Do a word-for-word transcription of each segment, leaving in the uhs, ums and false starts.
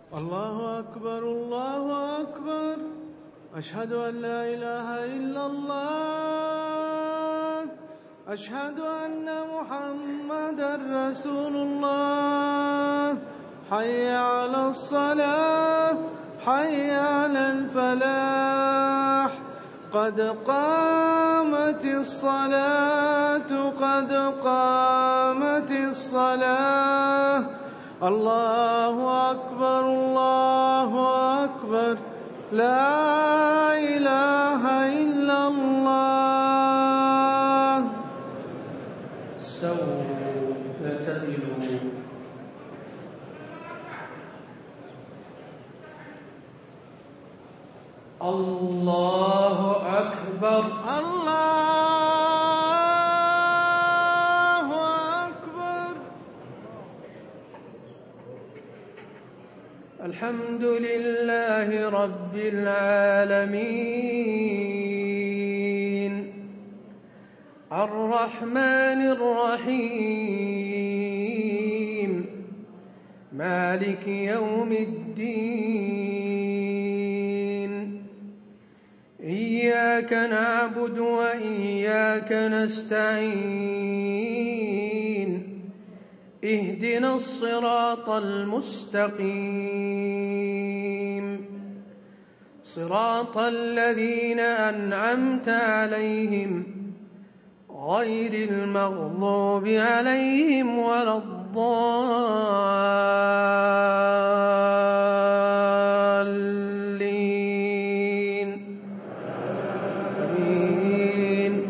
الله أكبر الله أكبر. أشهد أن لا إله إلا الله. أشهد أن محمدًا رسول الله. حي على الصلاة حي على الفلاح. قد قامت الصلاة قد قامت الصلاة. الله أكبر الله أكبر. لا إله إلا الله. استووا اعتدلوا. الله أكبر الله أكبر. الحمد لله رب العالمين الرحمن الرحيم مالك يوم الدين. إياك نعبد وإياك نستعين. اهدنا الصراط المستقيم صراط الذين أنعمت عليهم غير المغضوب عليهم ولا الضالين. آمين.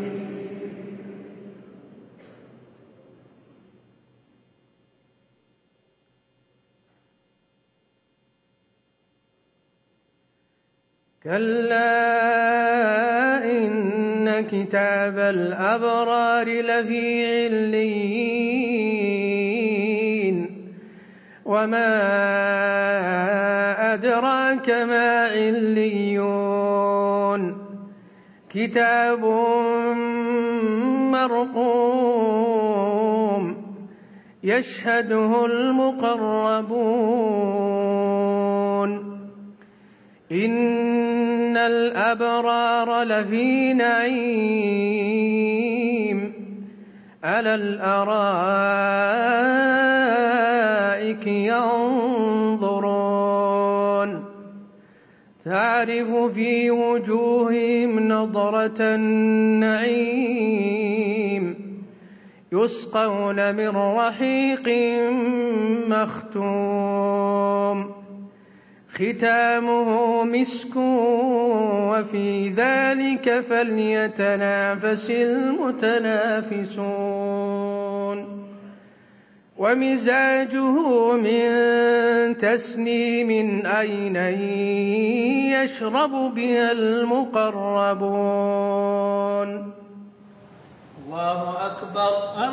كلا إن كتاب الأبرار لفي عليين. وما أدراك ما عليون. كتاب مرقوم يشهده المقربون. إن الأبرار لفي نعيم على الأرائك ينظرون. تعرف في وجوههم نضرة النعيم. يسقون من رحيق مختوم ختامه مسك وفي ذلك فليتنافس المتنافسون. ومزاجه من تسنيم عينا يشرب بها المقربون. الله أكبر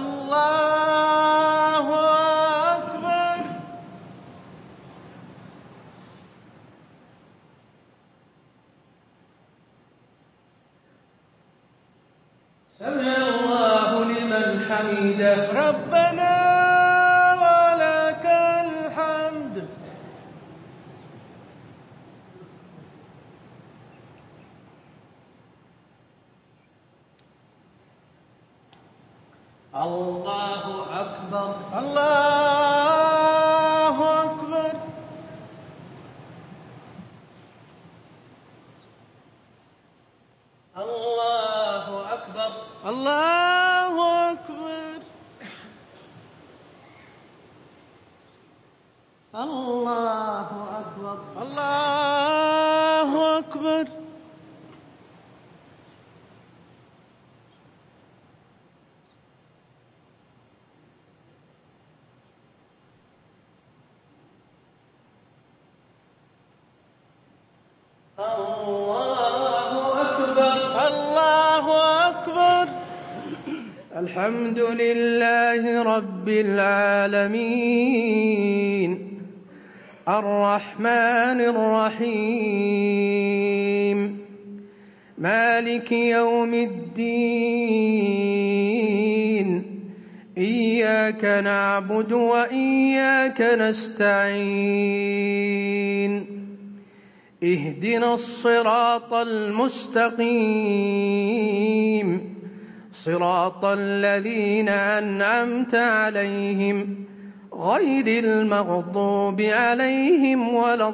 الله أكبر. سمع الله لمن حمده. ربنا ولك الحمد. الله أكبر الله أكبر. الله أكبر الله أكبر. الله أكبر الله أكبر. الله أكبر الله أكبر. الحمد لله رب العالمين الرحمن الرحيم مالك يوم الدين. إياك نعبد وإياك نستعين اهدنا الصراط المستقيم صراط الذين أنعمت عليهم غير المغضوب عليهم ولا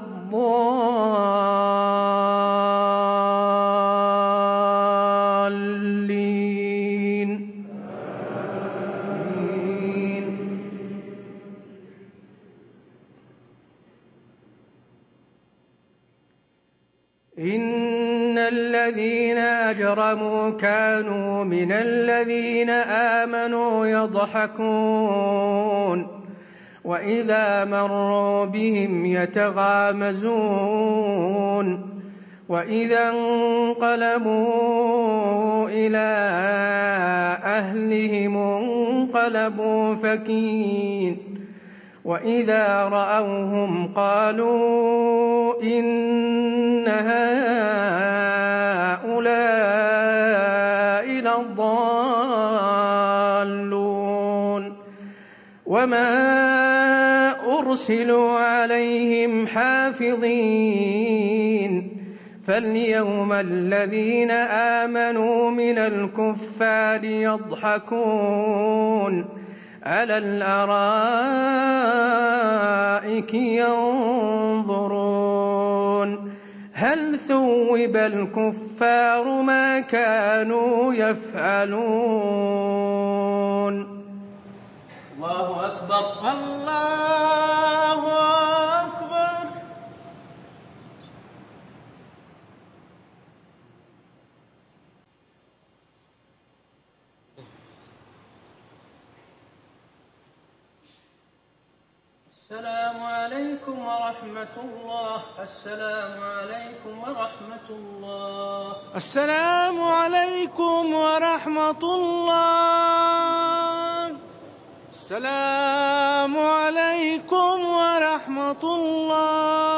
الضالين. إن الذين أجرموا كانوا من الذين آمنوا يضحكون وإذا مروا بهم يتغامزون وإذا انقلبوا إلى أهلهم انقلبوا فكين وإذا رأوهم قالوا إن هؤلاء لضالون وما أرسلوا عليهم حافظين فاليوم الذين آمنوا من الكفار يضحكون على الأرائك ينظرون هل ثوب الكفار ما كانوا يفعلون. الله أكبر. الله أكبر. السلام عليكم ورحمة الله. السلام عليكم ورحمة الله. السلام عليكم ورحمة الله. السلام عليكم ورحمة الله.